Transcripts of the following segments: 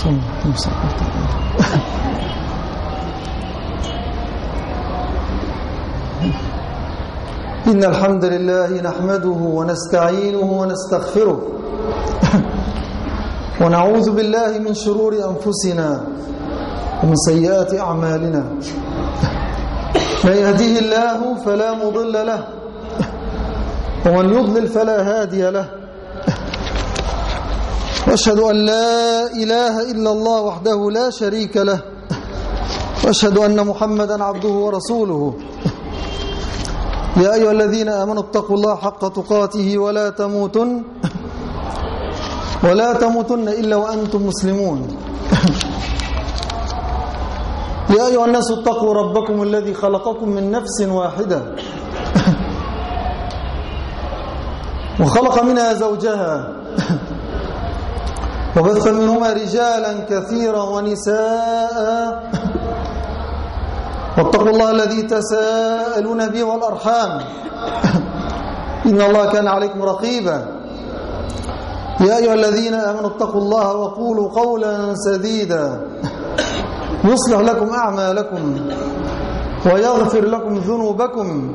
إن الحمد لله نحمده ونستعينه ونستغفره ونعوذ بالله من شرور أنفسنا ومن سيئات أعمالنا. من يهديه الله فلا مضل له ومن يضلل فلا هادي له. وأشهد أن لا إله إلا الله وحده لا شريك له، وأشهد أن محمدا عبده ورسوله. يا أيها الذين آمنوا اتقوا الله حق تقاته ولا تموتن إلا وأنتم مسلمون. يا أيها الناس اتقوا ربكم الذي خلقكم من نفس واحدة وخلق منها زوجها وبث منهما رجالا كثيرا ونساء، واتقوا الله الذي تساءلون به والأرحام إن الله كان عليكم رقيبا. يا أيها الذين آمنوا اتقوا الله وقولوا قولا سديدا يصلح لكم أعمالكم ويغفر لكم ذنوبكم،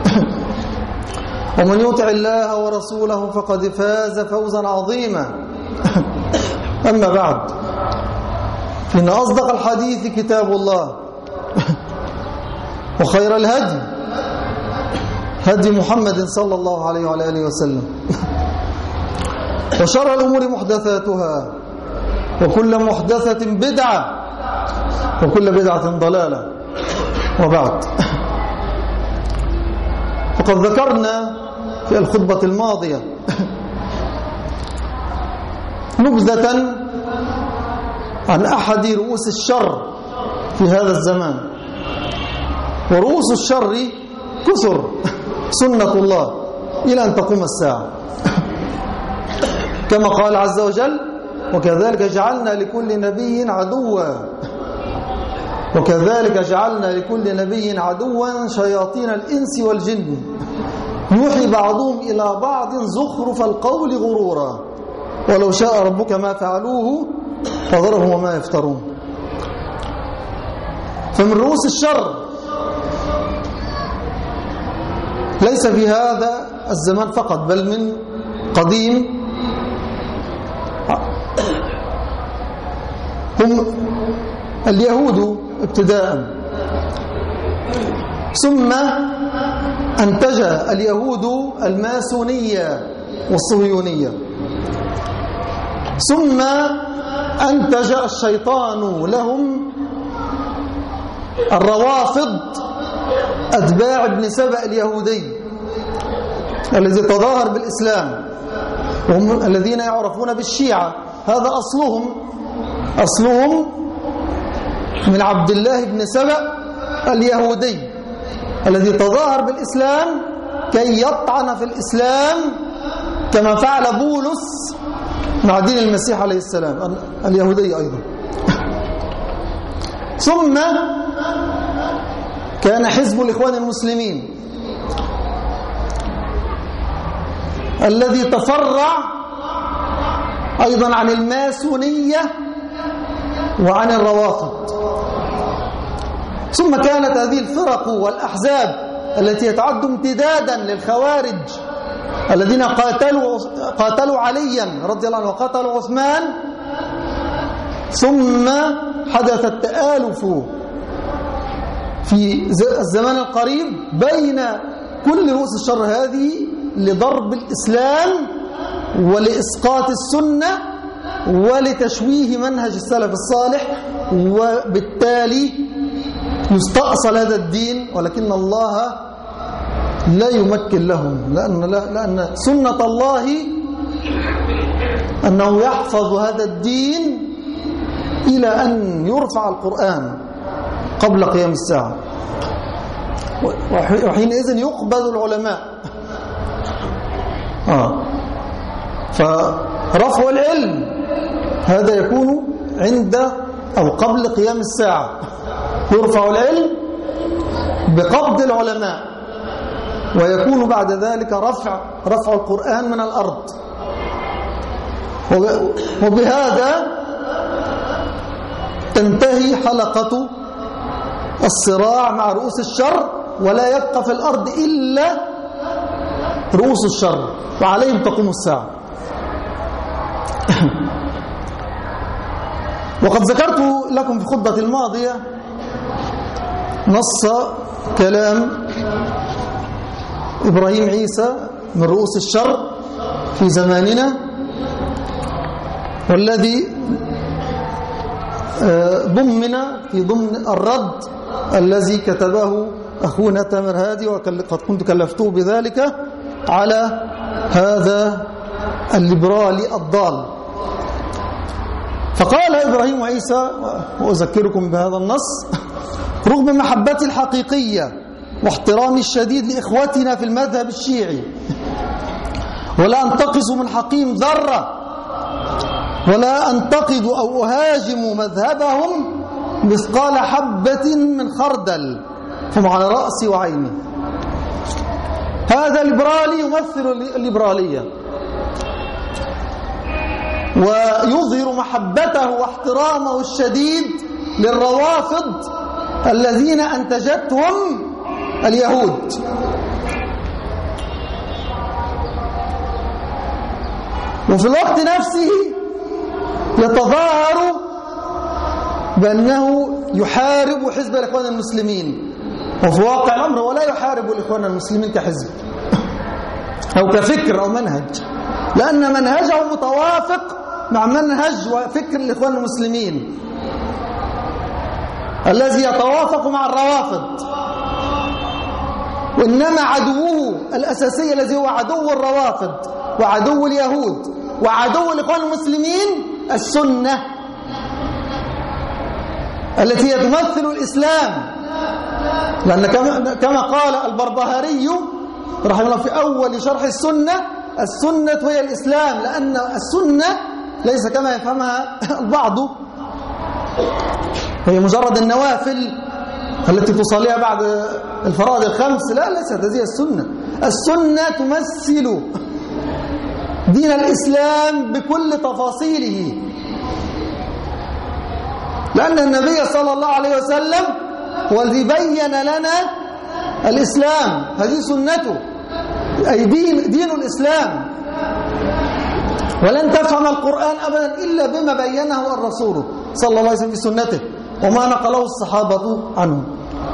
ومن يطع الله ورسوله فقد فاز فوزا عظيما. أما بعد، إن أصدق الحديث كتاب الله، وخير الهدي هدي محمد صلى الله عليه وعلى آله وسلم، وشر الأمور محدثاتها، وكل محدثة بدعة، وكل بدعة ضلالة. وبعد، فقد ذكرنا في الخطبة الماضية نبذة عن أحد رؤوس الشر في هذا الزمان. ورؤوس الشر كثر سنة الله إلى أن تقوم الساعة، كما قال عز وجل: وكذلك جعلنا لكل نبي عدوا شياطين الإنس والجن يوحي بعضهم إلى بعض زخرف القول غرورا ولو شاء ربك ما فعلوه فذرهم وما يفترون. فمن رؤوس الشر ليس في هذا الزمان فقط، بل من قديم، هم اليهود ابتداء، ثم أنتج اليهود الماسونية والصهيونية، ثم أنتج الشيطان لهم الروافض أتباع ابن سبأ اليهودي الذي تظاهر بالإسلام، وهم الذين يعرفون بالشيعة. هذا أصلهم من عبد الله بن سبأ اليهودي الذي تظاهر بالإسلام كي يطعن في الإسلام كما فعل بولس مع دين المسيح عليه السلام اليهودي أيضا. ثم كان حزب الإخوان المسلمين الذي تفرع أيضا عن الماسونية وعن الروافض. ثم كانت هذه الفرق والأحزاب التي يتعد امتدادا للخوارج الذين قاتلوا عليا رضي الله عنه وقاتلوا عثمان. ثم حدث التآلف في الزمان القريب بين كل رؤوس الشر هذه لضرب الإسلام ولإسقاط السنة ولتشويه منهج السلف الصالح، وبالتالي يستأصل هذا الدين، ولكن الله لا يمكن لهم، لأن سنة الله أنه يحفظ هذا الدين إلى أن يرفع القرآن قبل قيام الساعة، وحينئذ يقبل العلماء. فرفع العلم هذا يكون عند أو قبل قيام الساعة، يرفع العلم بقبض العلماء، ويكون بعد ذلك رفع القرآن من الأرض. وبهذا وتنتهي حلقة الصراع مع رؤوس الشر، ولا يبقى في الأرض إلا رؤوس الشر، وعليهم تقوم الساعة. وقد ذكرت لكم في خطبة الماضية نص كلام إبراهيم عيسى من رؤوس الشر في زماننا، والذي ضمن في ضمن الرد الذي كتبه أخونا تامر هادي، وقد كنت كلفته بذلك على هذا الليبرالي الضال. فقال إبراهيم عيسى، وأذكركم بهذا النص: رغم محبتي الحقيقية واحترامي الشديد لإخوتنا في المذهب الشيعي، ولا أنتقص من حقهم ذرة، ولا أنتقد أو أهاجم مذهبهم مثقال حبة من خردل، فهم على رأسي وعيني. هذا ليبرالي يمثل الليبرالية، ويظهر محبته واحترامه الشديد للروافض الذين أنتجتهم اليهود. وفي الوقت نفسه يتظاهر بأنه يحارب حزب الإخوان المسلمين، وفي واقع الأمر ولا يحارب الإخوان المسلمين كحزب أو كفكر أو منهج، لأن منهجه متوافق مع منهج وفكر الإخوان المسلمين الذي يتوافق مع الروافض. وإنما عدوه الأساسي الذي هو عدو الروافض وعدو اليهود وعدو الإخوان المسلمين السنة التي تمثل الإسلام، لأن كما قال البربهاري رحمه الله في أول شرح السنة: السنة هي الإسلام، لأن السنة ليس كما يفهمها البعض هي مجرد النوافل التي تصليها بعد الفرائض الخمس. لا، ليست هذه السنة. السنة تمثل دين الإسلام بكل تفاصيله، لأن النبي صلى الله عليه وسلم هو الذي بين لنا الإسلام، هذه سنته، أي دين الإسلام. ولن تفهم القرآن أبدا إلا بما بينه الرسول صلى الله عليه وسلم في سنته وما نقله الصحابة عنه.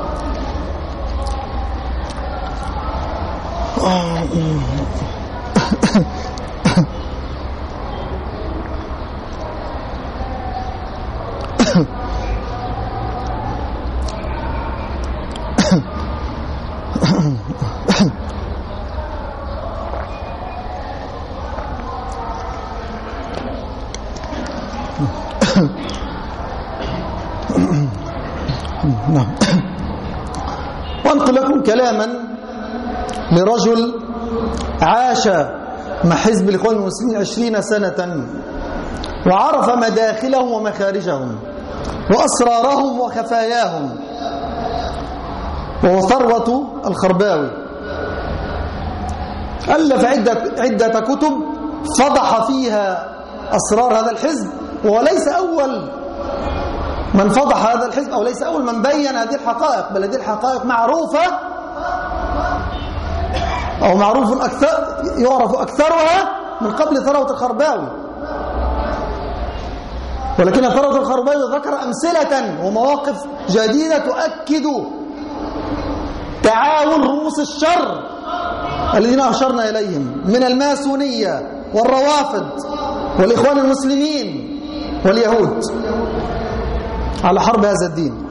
وأنقل لكم كلاما لرجل عاش مع حزب الإخوان المسلمين 20 سنة، وعرف مداخلهم ومخارجهم وأسرارهم وخفاياهم، وهو ثروة الخرباوي. ألف عدة كتب فضح فيها أسرار هذا الحزب، وهو ليس أول من فضح هذا الحزب أو ليس أول من بين هذه الحقائق، بل هذه الحقائق معروفة أو معروف أكثر، يعرف أكثرها من قبل ثروة الخرباوي. ولكن ثروة الخرباوي ذكر أمثلة ومواقف جديدة تؤكد تعاون رؤوس الشر الذين أشرنا إليهم من الماسونية والروافض والإخوان المسلمين واليهود على حرب هذا الدين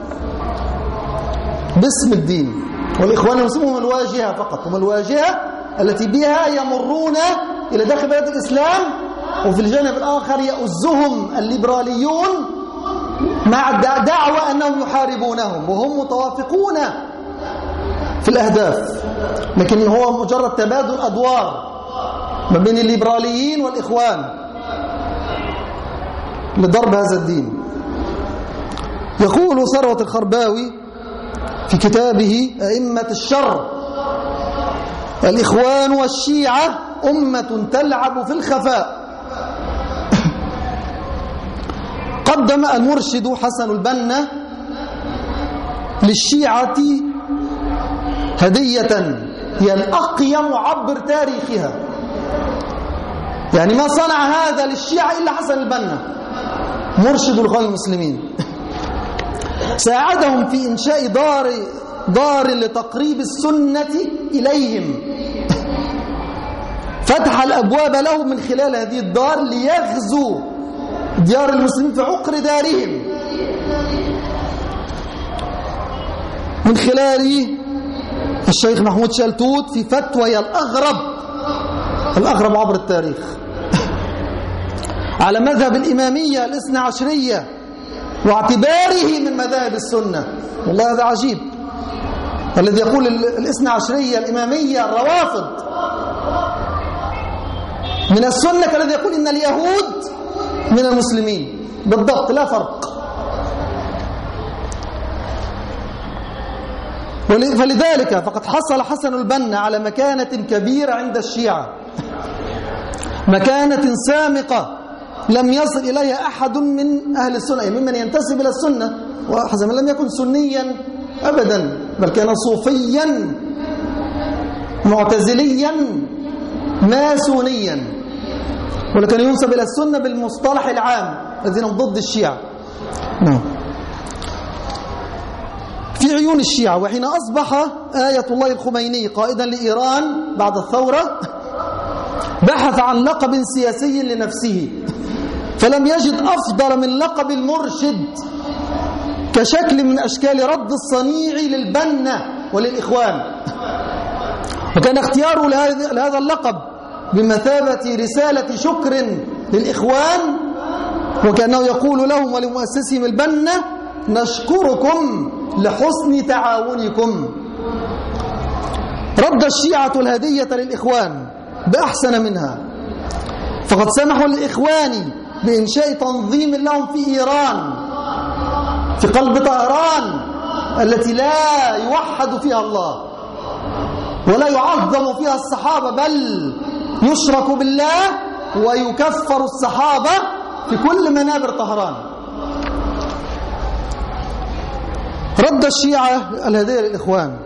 باسم الدين. والإخوان المسلمين هم الواجهة فقط، هم الواجهة التي بها يمرون إلى داخل بلاد الإسلام، وفي الجانب الآخر يؤزهم الليبراليون مع دعوى أنهم يحاربونهم، وهم متوافقون في الأهداف، لكن هو مجرد تبادل أدوار ما بين الليبراليين والإخوان لضرب هذا الدين. يقول ثروة الخرباوي في كتابه أئمة الشر: الإخوان والشيعة أمة تلعب في الخفاء، قدم المرشد حسن البنا للشيعة هدية هي الأقيم عبر تاريخها. يعني ما صنع هذا للشيعة إلا حسن البنا مرشد الإخوان المسلمين. ساعدهم في إنشاء دار لتقريب السنة إليهم، فتح الأبواب لهم من خلال هذه الدار ليغزوا ديار المسلمين في عقر دارهم من خلال الشيخ محمود شلتوت في فتوى الأغرب عبر التاريخ على مذهب الإمامية الاثنى عشرية واعتباره من مذاهب السنة. والله هذا عجيب، الذي يقول الاثنى عشرية الإمامية الروافض من السنة كالذي يقول إن اليهود من المسلمين، بالضبط لا فرق. فلذلك فقد حصل حسن البنا على مكانة كبيرة عند الشيعة، مكانة سامقة لم يصل إليها أحد من أهل السنة، ممن ينتسب إلى السنة. وحسن لم يكن سنيا أبدا، بل كان صوفيا معتزليا ماسونيا، ولكن ينسب إلى السنة بالمصطلح العام الذين هم ضد الشيعة. نعم. في عيون الشيعة وحين أصبح آية الله الخميني قائدا لإيران بعد الثورة بحث عن لقب سياسي لنفسه، فلم يجد أفضل من لقب المرشد كشكل من أشكال رد الصنيع للبنا وللإخوان. وكان اختياره لهذا اللقب بمثابة رسالة شكر للإخوان، وكأنه يقول لهم ولمؤسسهم البنا نشكركم لحسن تعاونكم. رد الشيعة الهدية للإخوان بأحسن منها، فقد سمحوا للإخوان بإنشاء تنظيم لهم في إيران في قلب طهران التي لا يوحد فيها الله ولا يعظم فيها الصحابة، بل يشرك بالله ويكفر الصحابة في كل منابر طهران. رد الشيعة الهدية للإخوان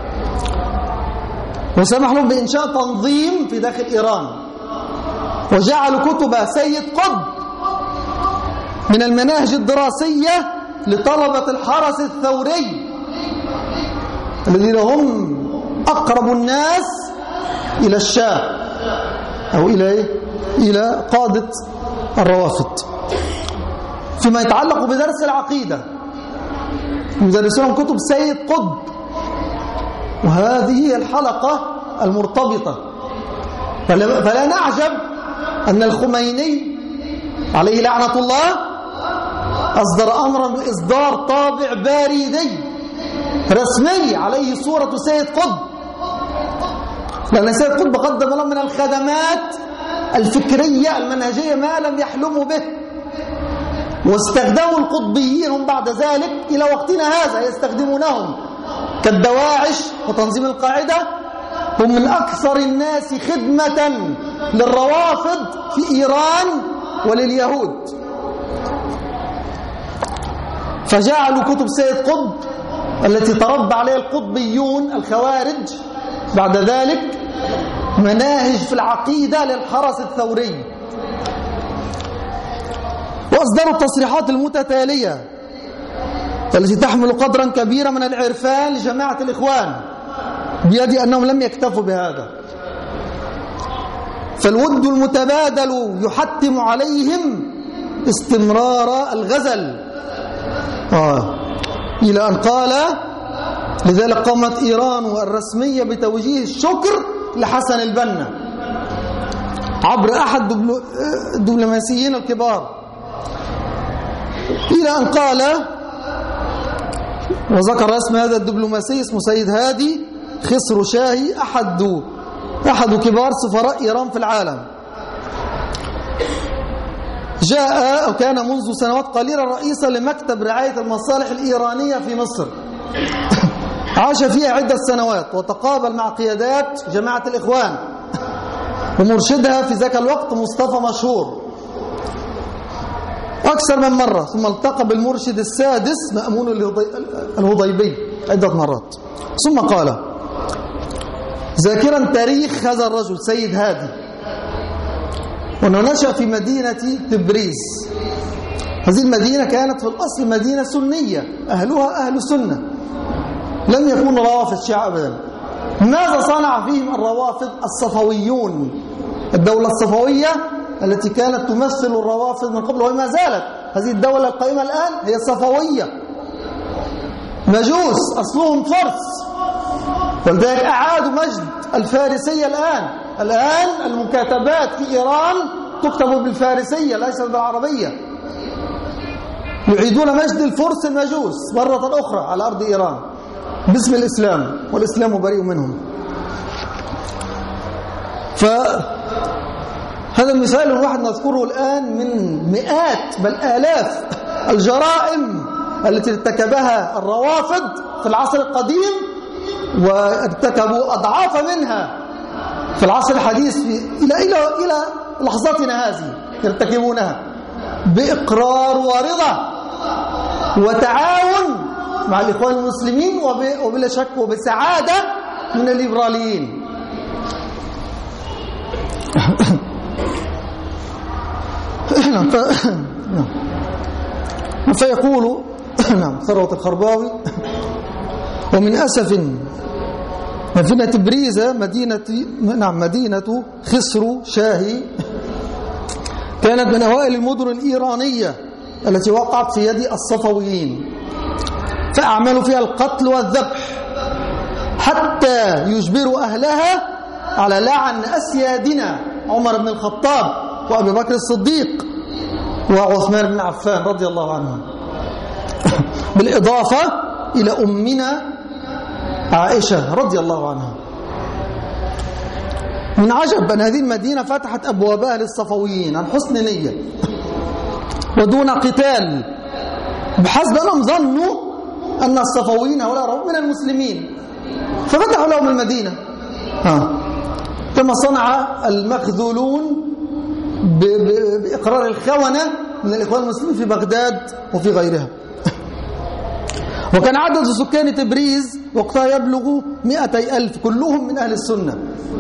وسمح لهم بإنشاء تنظيم في داخل إيران، وجعلوا كتب سيد قطب من المناهج الدراسية لطلبة الحرس الثوري الذين هم أقرب الناس إلى الشاه أو إلى قادة الروافض. فيما يتعلق بدرس العقيدة يدرسون كتب سيد قطب، وهذه هي الحلقة المرتبطة. فلا نعجب أن الخميني عليه لعنة الله أصدر أمرا بإصدار طابع بريدي رسمي عليه صورة سيد قطب، لأن سيد قطب قدم لهم من الخدمات الفكرية المنهجية ما لم يحلموا به، واستخدموا القطبيين هم بعد ذلك إلى وقتنا هذا يستخدمونهم كالدواعش وتنظيم القاعدة. هم من أكثر الناس خدمة للروافض في إيران ولليهود، فجعلوا كتب سيد قطب التي تربى عليها القطبيون الخوارج بعد ذلك مناهج في العقيدة للحرس الثوري. وأصدروا التصريحات المتتالية التي تحمل قدرا كبيرا من العرفان لجماعة الإخوان، بيد أنهم لم يكتفوا بهذا، فالود المتبادل يحتم عليهم استمرار الغزل إلى أن قال لذلك قامت إيران الرسمية بتوجيه الشكر لحسن البنا عبر أحد الدبلوماسيين الكبار، إلى أن قال وذكر اسم هذا الدبلوماسي اسمه سيد هادي خسرو شاهي أحد كبار سفراء إيران في العالم. جاء أو كان منذ سنوات قليلة رئيسا لمكتب رعاية المصالح الإيرانية في مصر، عاش فيها عدة سنوات وتقابل مع قيادات جماعة الإخوان ومرشدها في ذاك الوقت مصطفى مشهور. أكثر من مرة. ثم التقى بالمرشد السادس مأمون الهضيبي عدة مرات. ثم قال ذاكرا تاريخ هذا الرجل سيد هادي، وأنه نشأ في مدينة تبريز. هذه المدينة كانت في الأصل مدينة سنية، أهلها أهل سنة، لم يكونوا روافض شيعة أبدا. ماذا صنع فيهم الروافض الصفويون؟ الدولة الصفوية التي كانت تمثل الروافض من قبل وما زالت هذه الدولة القائمة الآن هي الصفوية، مجوس أصلهم فرس، ولذلك أعادوا مجد الفارسية الآن المكاتبات في إيران تكتب بالفارسية ليست بالعربية. يعيدون مجد الفرس المجوس مرة أخرى على أرض إيران باسم الإسلام، والإسلام بريء منهم. فهذا المثال الواحد نذكره الآن من مئات بل آلاف الجرائم التي ارتكبها الروافض في العصر القديم، وارتكبوا أضعاف منها في العصر الحديث إلى لحظتنا هذه يرتكبونها بإقرار ورضا وتعاون مع الإخوان المسلمين، وبلا شك وبسعادة من الليبراليين. فيقول ثروة الخرباوي ومن أسف مدينة تبريز مدينة خسرو شاهي كانت من أوائل المدن الإيرانية التي وقعت في يد الصفويين، فأعملوا فيها القتل والذبح حتى يجبروا أهلها على لعن أسيادنا عمر بن الخطاب وأبي بكر الصديق وعثمان بن عفان رضي الله عنهم، بالإضافة إلى أمنا عائشة رضي الله عنها. من عجب أن هذه المدينة فتحت أبوابها للصفويين عن حسن نية ودون قتال، بحسب أنهم ظنوا أن الصفويين هؤلاء من المسلمين ففتحوا لهم المدينة، كما صنع المخذولون بإقرار الخونة من الإخوان المسلمين في بغداد وفي غيرها. وكان عدد سكان تبريز وقتها يبلغ 200,000 كلهم من أهل السنة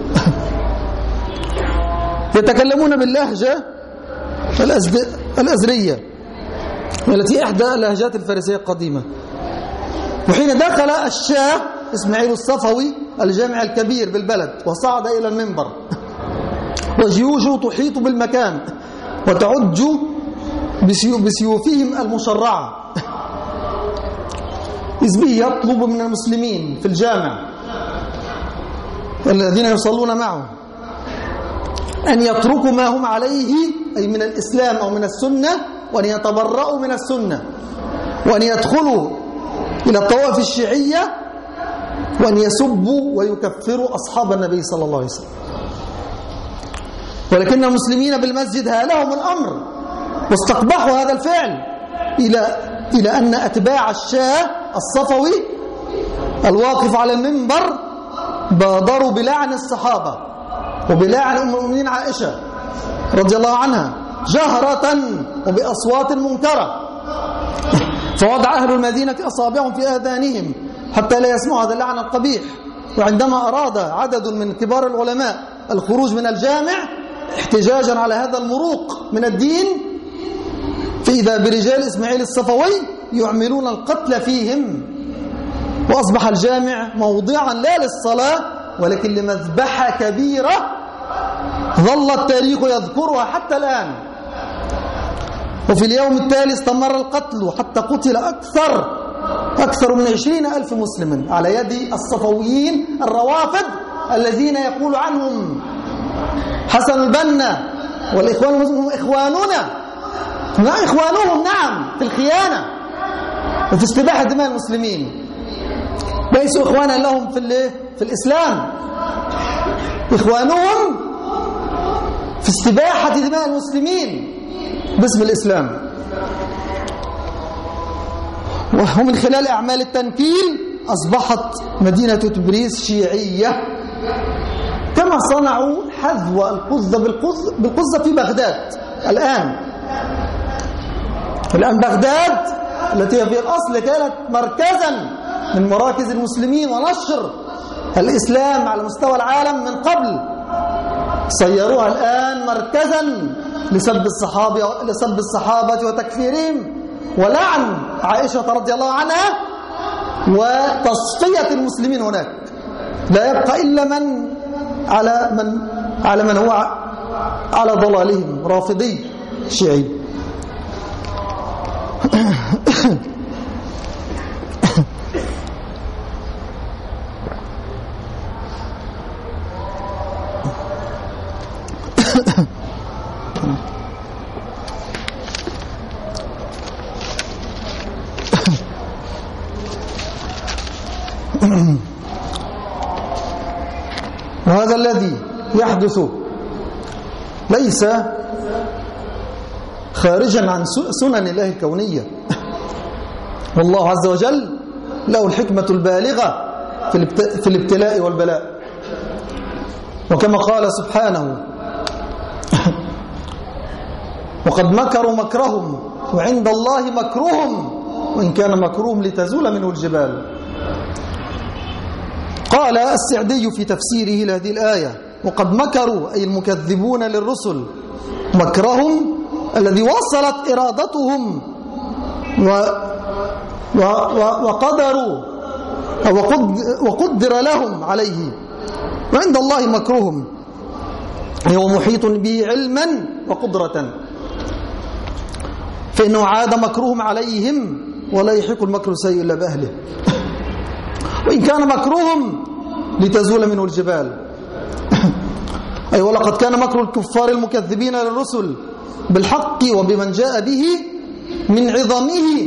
يتكلمون باللهجة الأزرية التي إحدى اللهجات الفارسية القديمة. وحين دخل الشاه إسماعيل الصفوي الجامع الكبير بالبلد وصعد إلى المنبر وجيوشه تحيط بالمكان وتعج بسيوفهم المشرعة، إذ به يطلب من المسلمين في الجامع الذين يصلون معه أن يتركوا ما هم عليه أي من الإسلام أو من السنة، وأن يتبرؤوا من السنة، وأن يدخلوا إلى الطوائف الشيعية، وأن يسبوا ويكفروا أصحاب النبي صلى الله عليه وسلم. ولكن المسلمين بالمسجد هالهم الأمر واستقبحوا هذا الفعل إلى أن أتباع الشاه الصفوي الواقف على المنبر بادروا بلعن الصحابة وبلعن أم المؤمنين عائشة رضي الله عنها جهرة وبأصوات منكرة، فوضع أهل المدينة أصابعهم في آذانهم حتى لا يسمعوا هذا اللعن القبيح. وعندما أراد عدد من كبار العلماء الخروج من الجامع احتجاجا على هذا المروق من الدين، فإذا برجال إسماعيل الصفوي يعملون القتل فيهم، وأصبح الجامع موضعا لا للصلاة ولكن لمذبحة كبيرة ظل التاريخ يذكرها حتى الآن. وفي اليوم التالي استمر القتل حتى قتل أكثر من 20,000 مسلم على يد الصفويين الروافض الذين يقول عنهم حسن البنا والإخوان المسلمين إخواننا، إخوانهم نعم في الخيانة وفي استباحة دماء المسلمين، ليسوا إخوانا لهم في الإسلام، إخوانهم في استباحة دماء المسلمين باسم الإسلام. ومن خلال أعمال التنكيل أصبحت مدينة تبريز شيعية، كما صنعوا حذو القذة بالقذة في بغداد الآن. الآن بغداد التي في الأصل كانت مركزا من مراكز المسلمين ونشر الإسلام على مستوى العالم من قبل، صيروها الآن مركزا لسب الصحابة وتكفيرهم ولعن عائشة رضي الله عنها وتصفية المسلمين هناك. لا يبقى إلا على من هو على ضلالهم، رافضي شيعي. وهذا الذي يحدث ليس خارجا عن سنن الله الكونية، والله عز وجل له الحكمة البالغة في الابتلاء والبلاء. وكما قال سبحانه: وقد مكروا مكرهم وعند الله مكرهم وإن كان مكرهم لتزول منه الجبال. قال السعدي في تفسيره لهذه الآية: وقد مكروا أي المكذبون للرسل مكرهم الذي وصلت إرادتهم وقدروا وقدر لهم عليه، وعند الله مكرهم هو محيط به علما وقدرة، فإنه عاد مكرهم عليهم ولا يحيق المكر السيء إلا بأهله، وإن كان مكرهم لتزول منه الجبال. أي ولقد كان مكر الكفار المكذبين للرسل بالحق وبمن جاء به من عظمه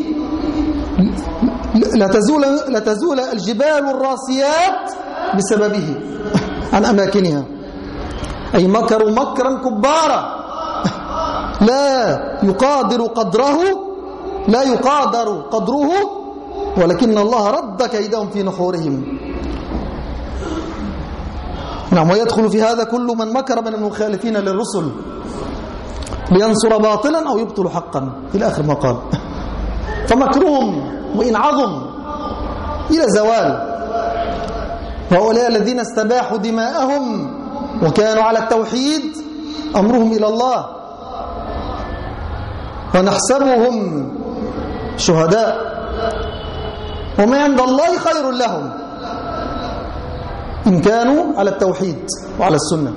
لتزول الجبال الراسيات بسببه عن أماكنها. أي مكروا مكرا كبارا لا يقادر قدره ولكن الله رد كيدهم في نحورهم. نعم. ويدخل في هذا كل من مكر من المخالفين للرسل لينصر باطلا أو يبطل حقا إلى آخر ما قال. فمكرهم وإن عظم إلى زوال. وهؤلاء الذين استباحوا دماءهم وكانوا على التوحيد أمرهم إلى الله، ونحسبهم شهداء وما عند الله خير لهم إن كانوا على التوحيد وعلى السنة.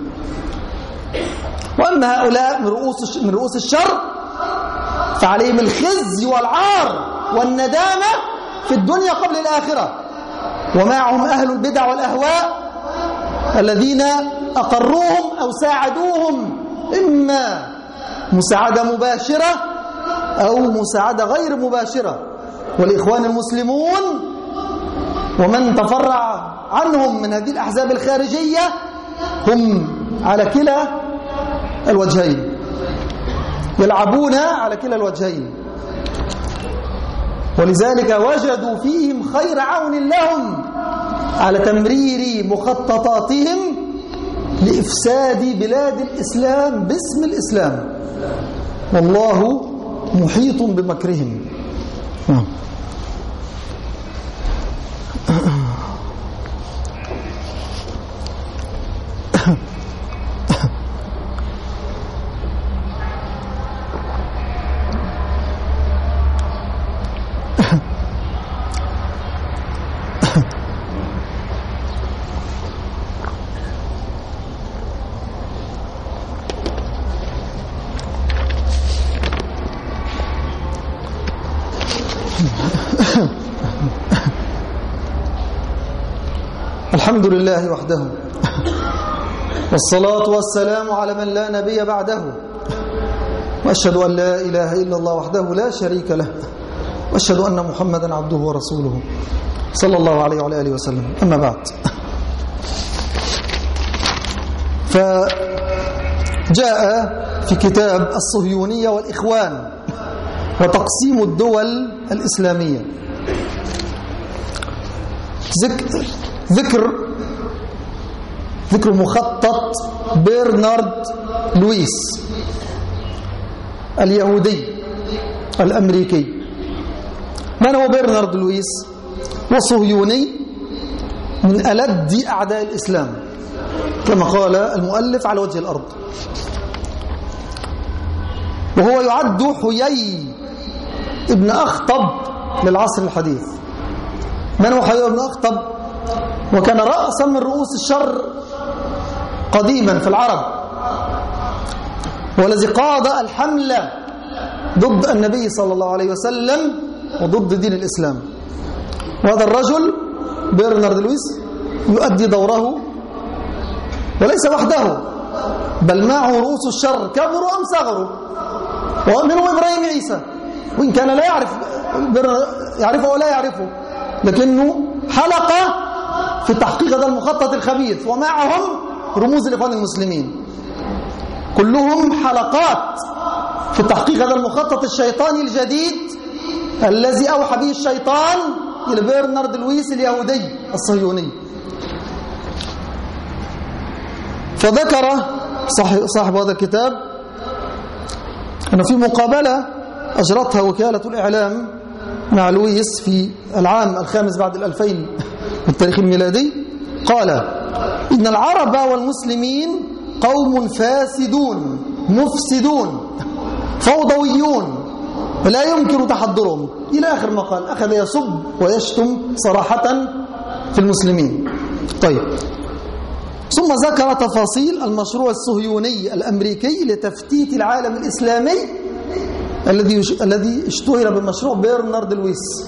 وأما هؤلاء من رؤوس الشر فعليهم الخزي والعار والندامة في الدنيا قبل الآخرة، ومعهم أهل البدع والأهواء الذين أقروهم أو ساعدوهم، إما مساعدة مباشرة أو مساعدة غير مباشرة. والإخوان المسلمون ومن تفرع عنهم من هذه الأحزاب الخارجية هم على كلا الوجهين، يلعبون على كلا الوجهين، ولذلك وجدوا فيهم خير عون لهم على تمرير مخططاتهم لإفساد بلاد الإسلام باسم الإسلام، والله محيط بمكرهم. الحمد لله وحده، والصلاة والسلام على من لا نبي بعده، وأشهد أن لا إله إلا الله وحده لا شريك له، وأشهد أن محمدا عبده ورسوله صلى الله عليه وعلى آله وسلم. أما بعد، فجاء في كتاب الصهيونية والإخوان وتقسيم الدول الإسلامية ذكر مخطط برنارد لويس اليهودي الأمريكي. من هو برنارد لويس؟ وصهيوني من ألد أعداء الإسلام كما قال المؤلف على وجه الأرض، وهو يعد حيي ابن أخطب للعصر الحديث. من هو حيي ابن أخطب؟ وكان رأسا من رؤوس الشر قديما في العرب، والذي قاد الحملة ضد النبي صلى الله عليه وسلم وضد دين الإسلام. وهذا الرجل برنارد لويس يؤدي دوره، وليس وحده بل معه رؤوس الشر كبروا أم صغروا، ومنهم إبراهيم عيسى، وإن كان لا يعرفه ولا يعرفه، لكنه حلقة في تحقيق هذا المخطط الخبيث، ومعهم رموز الإخوان المسلمين، كلهم حلقات في تحقيق هذا المخطط الشيطاني الجديد الذي أوحى به الشيطان إلى برنارد لويس اليهودي الصهيوني. فذكر صاحب هذا الكتاب أن في مقابلة أجرتها وكالة الإعلام مع لويس في العام 5 بعد 2000 بالتاريخ الميلادي، قال: إن العرب والمسلمين قوم فاسدون مفسدون فوضويون ولا يمكن تحضرهم، إلى آخر ما قال. أخذ يسب ويشتم صراحة في المسلمين. طيب، ثم ذكر تفاصيل المشروع الصهيوني الأمريكي لتفتيت العالم الإسلامي الذي اشتهر بمشروع برنارد لويس،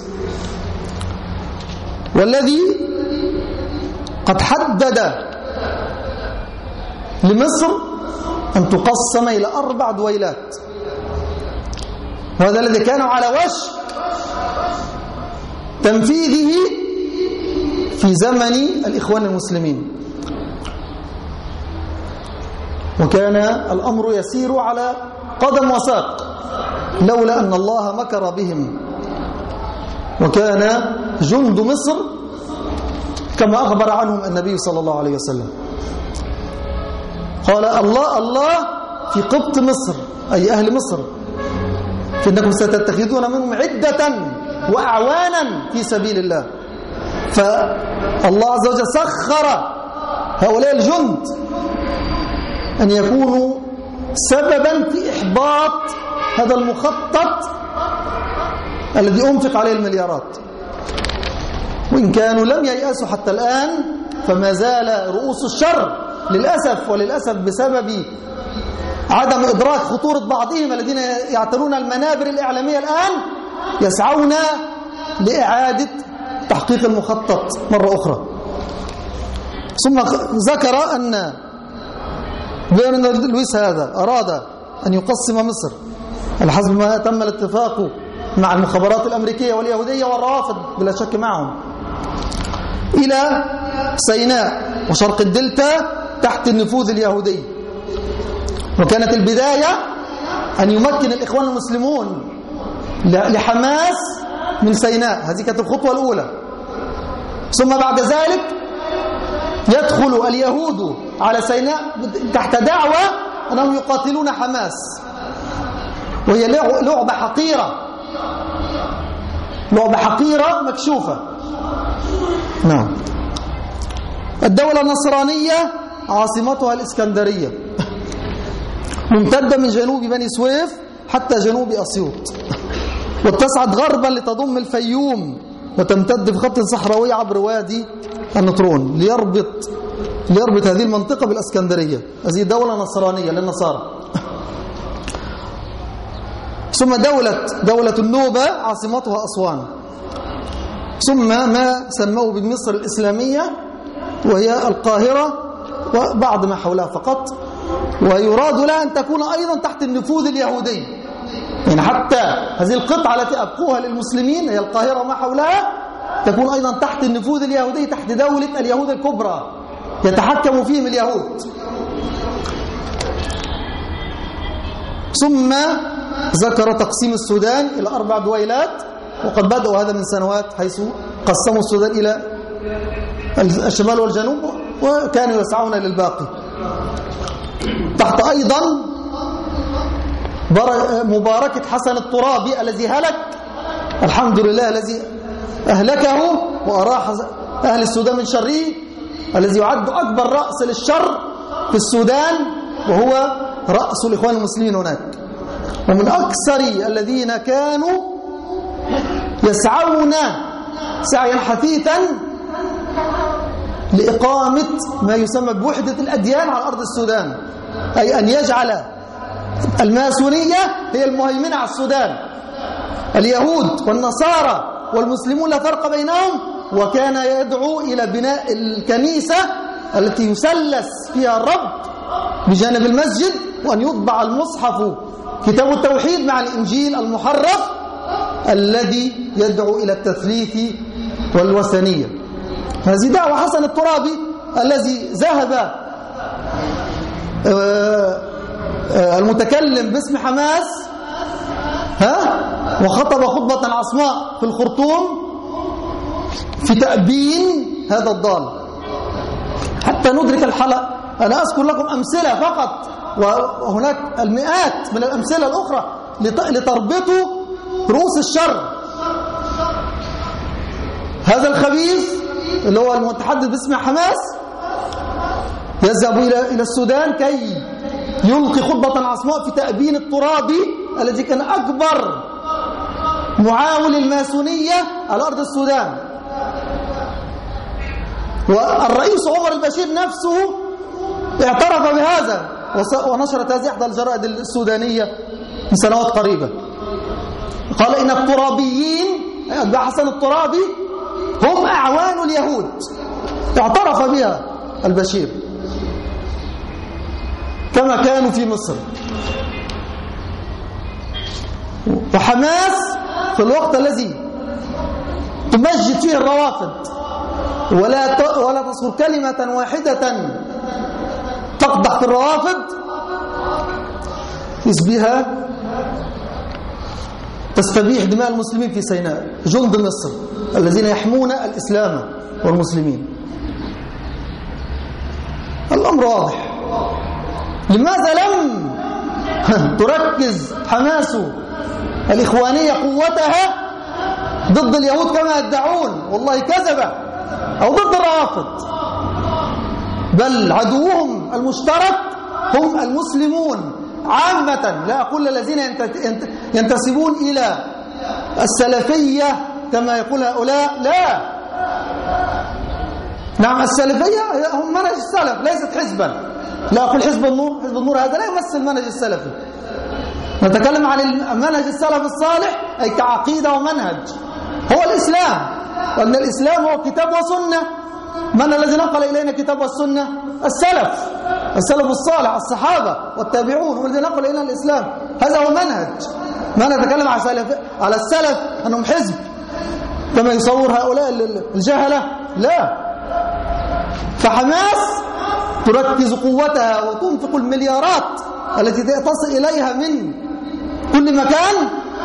والذي قد حدد لمصر أن تقسم إلى 4 دويلات، وهذا الذي كانوا على وشك تنفيذه في زمن الإخوان المسلمين، وكان الأمر يسير على قدم وساق لولا أن الله مكر بهم. وكان جند مصر كما أخبر عنهم النبي صلى الله عليه وسلم، قال: الله في قبط مصر، أي أهل مصر، فإنكم ستتخذون منهم عدة وأعوانا في سبيل الله. فالله عز وجل سخر هؤلاء الجند أن يكونوا سببا في إحباط هذا المخطط الذي أنفق عليه المليارات. وإن كانوا لم ييأسوا حتى الآن، فما زال رؤوس الشر وللأسف بسبب عدم إدراك خطورة بعضهم الذين يعتلون المنابر الإعلامية الآن يسعون لإعادة تحقيق المخطط مرة أخرى. ثم ذكر أن برنارد لويس هذا أراد أن يقسم مصر على حسب ما تم الاتفاق مع المخابرات الأمريكية واليهودية والروافض بلا شك معهم إلى سيناء وشرق الدلتا تحت النفوذ اليهودي. وكانت البداية أن يمكن الإخوان المسلمون لحماس من سيناء، هذه كانت الخطوة الأولى. ثم بعد ذلك يدخل اليهود على سيناء تحت دعوة أنهم يقاتلون حماس، وهي لعبة حقيرة مكشوفة. نعم. الدولة النصرانية عاصمتها الإسكندرية، ممتدة من جنوب بني سويف حتى جنوب أسيوط، واتسعت غربا لتضم الفيوم، وتمتد في خط صحراوي عبر وادي النطرون ليربط هذه المنطقة بالإسكندرية. هذه دولة نصرانية للنصارى. ثم دولة النوبة عاصمتها أسوان. ثم ما سموه بمصر الإسلامية، وهي القاهرة وبعض ما حولها فقط، ويراد لها أن تكون أيضا تحت النفوذ اليهودي. يعني حتى هذه القطعة التي أبقوها للمسلمين هي القاهرة وما حولها تكون أيضا تحت النفوذ اليهودي، تحت دولة اليهود الكبرى يتحكم فيهم اليهود. ثم ذكر تقسيم السودان إلى 4 دويلات، وقد بدأوا هذا من سنوات، حيث قسموا السودان إلى الشمال والجنوب، وكانوا يسعون للباقي، تحت أيضا مباركة حسن الترابي الذي هلك، الحمد لله الذي أهلكه وأراح أهل السودان من شره، الذي يعد أكبر رأس للشر في السودان، وهو رأس الإخوان المسلمين هناك، ومن أكثر الذين كانوا يسعون سعيا حثيثا لإقامة ما يسمى بوحدة الأديان على أرض السودان، أي أن يجعل الماسونية هي المهيمنة على السودان، اليهود والنصارى والمسلمون لا فرق بينهم. وكان يدعو إلى بناء الكنيسة التي يسلس فيها الرب بجانب المسجد، وأن يطبع المصحف كتاب التوحيد مع الإنجيل المحرف الذي يدعو إلى التثليث والوثنية. هذه دعوة حسن الترابي الذي ذهب المتكلم باسم حماس وخطب خطبة عصماء في الخرطوم في تأبين هذا الضال. حتى ندرك الحلقة أنا أذكر لكم أمثلة فقط، وهناك المئات من الأمثلة الأخرى لتربطوا رؤوس الشر. هذا الخبيث اللي هو المتحدث باسم حماس يذهب إلى السودان كي يلقي خطبة عصماء في تأبين الترابي الذي كان أكبر معاول الماسونية على أرض السودان. والرئيس عمر البشير نفسه اعترف بهذا، ونشرت هذه إحدى الجرائد السودانية من سنوات قريبة. قال إن الترابيين أتباع حسن الترابي هم أعوان اليهود، اعترف بها البشير كما كانوا في مصر. وحماس في الوقت الذي تمجد فيه الروافض ولا تذكر كلمة واحدة تقدح في الروافض، إذ بها تستبيح دماء المسلمين في سيناء، جند مصر الذين يحمون الإسلام والمسلمين. الأمر واضح. لماذا لم تركز حماس الإخوانية قوتها ضد اليهود كما يدعون؟ والله كذبة، أو ضد الروافض، بل عدوهم المشترك هم المسلمون عامة. لا أقول الذين ينتسبون إلى السلفية كما يقول هؤلاء، لا. نعم السلفية هم منهج السلف، ليست حزبا. لا أقول حزب النور، حزب النور هذا لا يمثل المنهج السلفي. نتكلم عن منهج السلف الصالح أي كعقيدة ومنهج، هو الإسلام، وأن الإسلام هو كتاب وسنة. من الذي نقل إلينا كتاب والسنة؟ السلف الصالح، الصحابة والتابعون هم الذين نقلوا إلينا الإسلام. هذا هو منهج. ما نتكلم على السلف أنهم حزب كما يصور هؤلاء الجهلة، لا. فحماس تركز قوتها وتنفق المليارات التي تصل إليها من كل مكان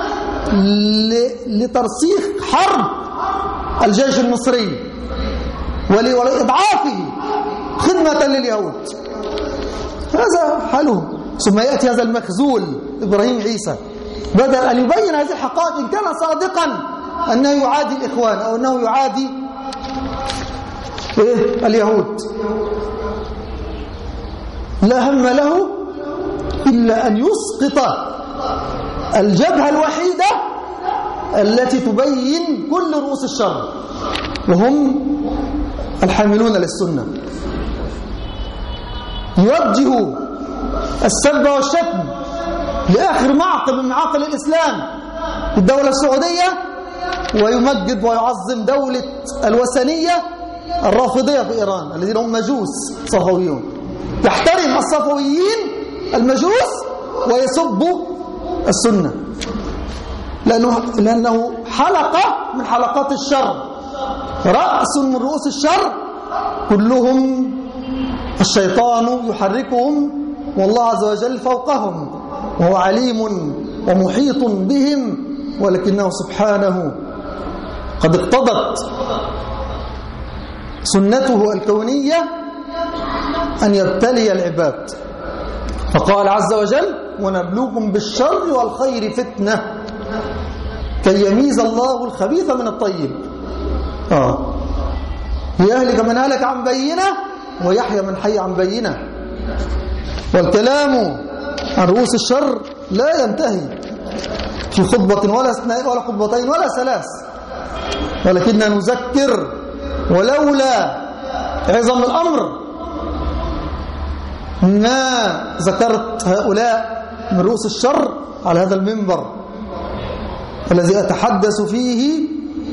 لترسيخ حرب الجيش المصري ولإضعافه خدمة لليهود. هذا حاله. ثم يأتي هذا المخزول إبراهيم عيسى بدل أن يبين هذه الحقائق، إن كان صادقا أنه يعادي الإخوان أو أنه يعادي اليهود، لا هم له إلا أن يسقط الجبهة الوحيدة التي تبين كل رؤوس الشر، وهم الحاملون للسنة. يوجه السب والشتم لآخر معقل من معاقل الإسلام الدولة السعودية، ويمجد ويعظم دولة الوثنية الرافضية في إيران الذين هم مجوس صفويون. يحترم الصفويين المجوس ويسب السنة، لأنه حلقة من حلقات الشر، رأس من رؤوس الشر، كلهم الشيطان يحركهم والله عز وجل فوقهم، وهو عليم ومحيط بهم، ولكنه سبحانه قد اقتضت سنته الكونية أن يبتلي العباد فقال عز وجل ونبلوكم بالشر والخير فتنة كي يميز الله الخبيث من الطيب. ليهلك من هلك عن بينة ويحيى من حي عن بينة. والكلام عن رؤوس الشر لا ينتهي في خطبة ولا اثنين ولا خطبتين ولا ثلاث، ولكننا نذكر، ولولا عظم الأمر ما ذكرت هؤلاء من رؤوس الشر على هذا المنبر الذي أتحدث فيه.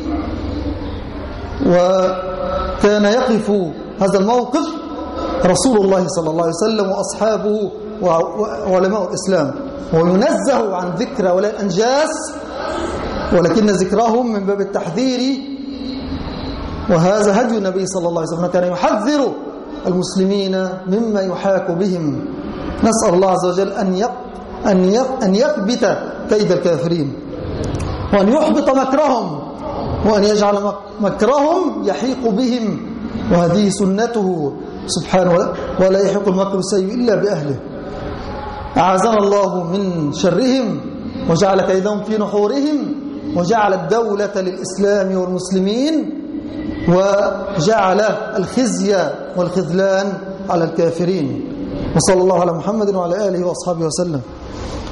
وكان يقف هذا الموقف رسول الله صلى الله عليه وسلم وأصحابه وعلماء الإسلام، وينزه عن ذكر هؤلاء الأنجاس، ولكن ذكرهم من باب التحذير، وهذا هدي النبي صلى الله عليه وسلم، كان يحذر المسلمين مما يحاك بهم. نسأل الله عز وجل أن يكبت كيد الكافرين، وأن يحبط مكرهم، وأن يجعل مكرهم يحيق بهم، وهذه سنته سبحانه، ولا يحيق المكر السيء إلا بأهله. أعاذنا الله من شرهم، وجعل كيدهم في نحورهم، وجعل الدولة للإسلام والمسلمين، وجعل الخزي والخذلان على الكافرين. وصلى الله على محمد وعلى آله وأصحابه وسلم.